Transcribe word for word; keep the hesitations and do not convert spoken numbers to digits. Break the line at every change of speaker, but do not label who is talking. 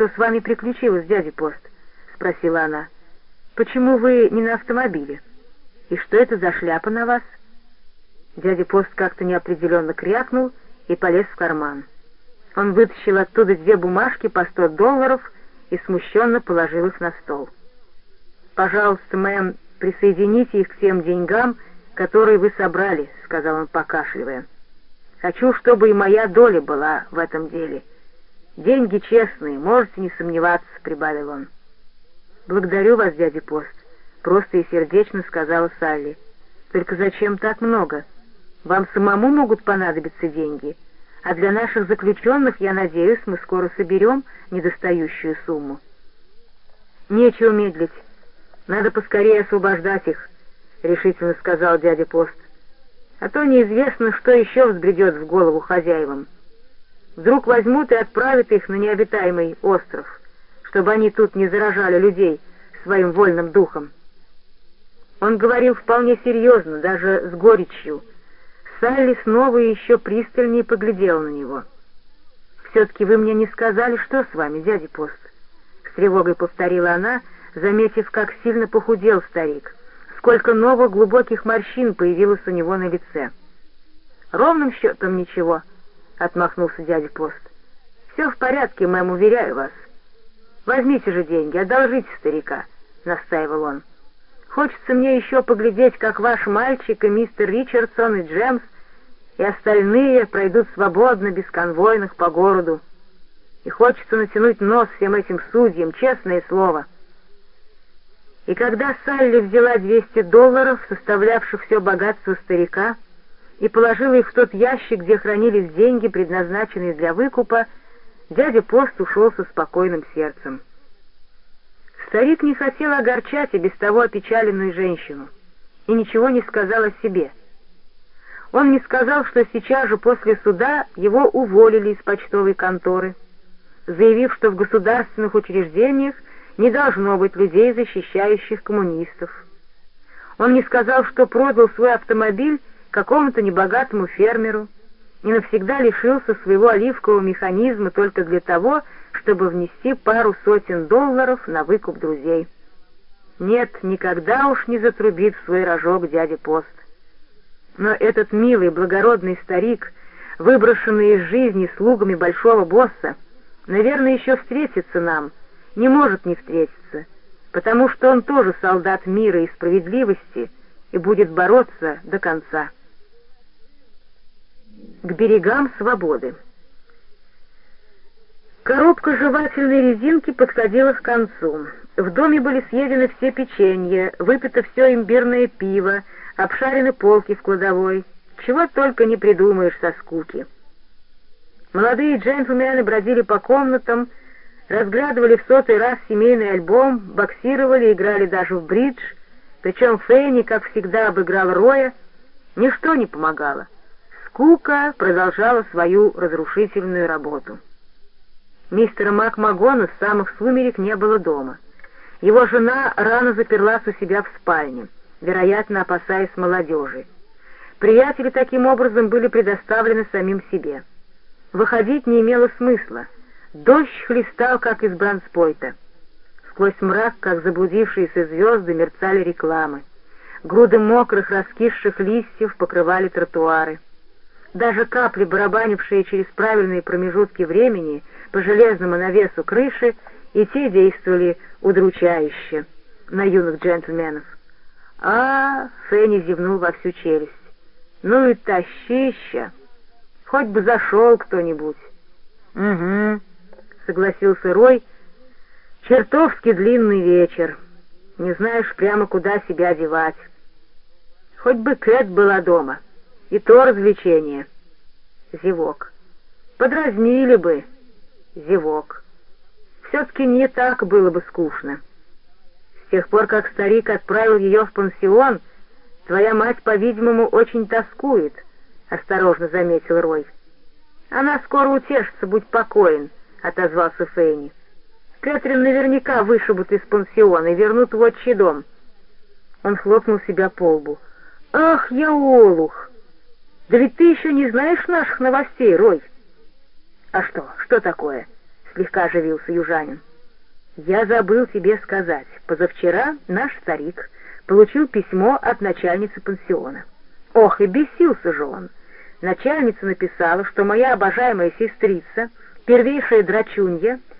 «Что с вами приключилось, дядя Пост?» — спросила она. «Почему вы не на автомобиле? И что это за шляпа на вас?» Дядя Пост как-то неопределенно крякнул и полез в карман. Он вытащил оттуда две бумажки по сто долларов и смущенно положил их на стол. «Пожалуйста, мэм, присоедините их к тем деньгам, которые вы собрали», — сказал он, покашливая. «Хочу, чтобы и моя доля была в этом деле. Деньги честные, можете не сомневаться», — прибавил он. «Благодарю вас, дядя Пост», — просто и сердечно сказала Салли. «Только зачем так много? Вам самому могут понадобиться деньги, а для наших заключенных, я надеюсь, мы скоро соберем недостающую сумму». «Нечего медлить. Надо поскорее освобождать их», — решительно сказал дядя Пост. «А то неизвестно, что еще взбредет в голову хозяевам. Вдруг возьмут и отправят их на необитаемый остров, чтобы они тут не заражали людей своим вольным духом». Он говорил вполне серьезно, даже с горечью. Салли снова еще пристальнее поглядела на него. «Все-таки вы мне не сказали, что с вами, дядя Пост?» — с тревогой повторила она, заметив, как сильно похудел старик, сколько новых глубоких морщин появилось у него на лице. «Ровным счетом ничего», — отмахнулся дядя Пост. «Все в порядке, мэм, уверяю вас. Возьмите же деньги, одолжите старика», — настаивал он. «Хочется мне еще поглядеть, как ваш мальчик и мистер Ричардсон и Джемс и остальные пройдут свободно, без конвойных, по городу. И хочется натянуть нос всем этим судьям, честное слово». И когда Салли взяла двести долларов, составлявших все богатство старика, и положила их в тот ящик, где хранились деньги, предназначенные для выкупа, дядя Пост ушел со спокойным сердцем. Старик не хотел огорчать и без того опечаленную женщину, и ничего не сказал о себе. Он не сказал, что сейчас же после суда его уволили из почтовой конторы, заявив, что в государственных учреждениях не должно быть людей, защищающих коммунистов. Он не сказал, что продал свой автомобиль какому-то небогатому фермеру и навсегда лишился своего оливкового механизма только для того, чтобы внести пару сотен долларов на выкуп друзей. Нет, никогда уж не затрубит в свой рожок дядя Пост. Но этот милый, благородный старик, выброшенный из жизни слугами большого босса, наверное, еще встретится нам, не может не встретиться, потому что он тоже солдат мира и справедливости и будет бороться до конца. К берегам свободы. Коробка жевательной резинки подходила к концу. В доме были съедены все печенья, выпито все имбирное пиво, обшарены полки в кладовой. Чего только не придумаешь со скуки. Молодые джентльмены бродили по комнатам, разглядывали в сотый раз семейный альбом, боксировали, играли даже в бридж, причем Фенни, как всегда, обыграл Роя. Ничто не помогало. Скука продолжала свою разрушительную работу. Мистера МакМагона с самых сумерек не было дома. Его жена рано заперлась у себя в спальне, вероятно, опасаясь молодежи. Приятели таким образом были предоставлены самим себе. Выходить не имело смысла. Дождь хлестал, как из бронспойта. Сквозь мрак, как заблудившиеся звезды, мерцали рекламы. Груды мокрых, раскисших листьев покрывали тротуары. Даже капли, барабанившие через правильные промежутки времени по железному навесу крыши, и те действовали удручающе на юных джентльменов. А, Фенни зевнул во всю челюсть. Ну и тащища! Хоть бы зашел кто-нибудь. Угу, согласился Рой. Чертовски длинный вечер. Не знаешь прямо, куда себя девать. Хоть бы Кэт была дома. И то развлечение. Зевок. Подразнили бы. Зевок. Все-таки не так было бы скучно. С тех пор, как старик отправил ее в пансион, твоя мать, по-видимому, очень тоскует, — осторожно заметил Рой. Она скоро утешится, будь покоен, — отозвался Фенни. Кэтрин наверняка вышибут из пансиона и вернут в отчий дом. Он хлопнул себя по лбу. Ах, я олух! Да ведь ты еще не знаешь наших новостей, Рой. А что, что такое? — слегка оживился южанин. «Я забыл тебе сказать, позавчера наш старик получил письмо от начальницы пансиона. Ох, и бесился же он. Начальница написала, что моя обожаемая сестрица, первейшая драчунья,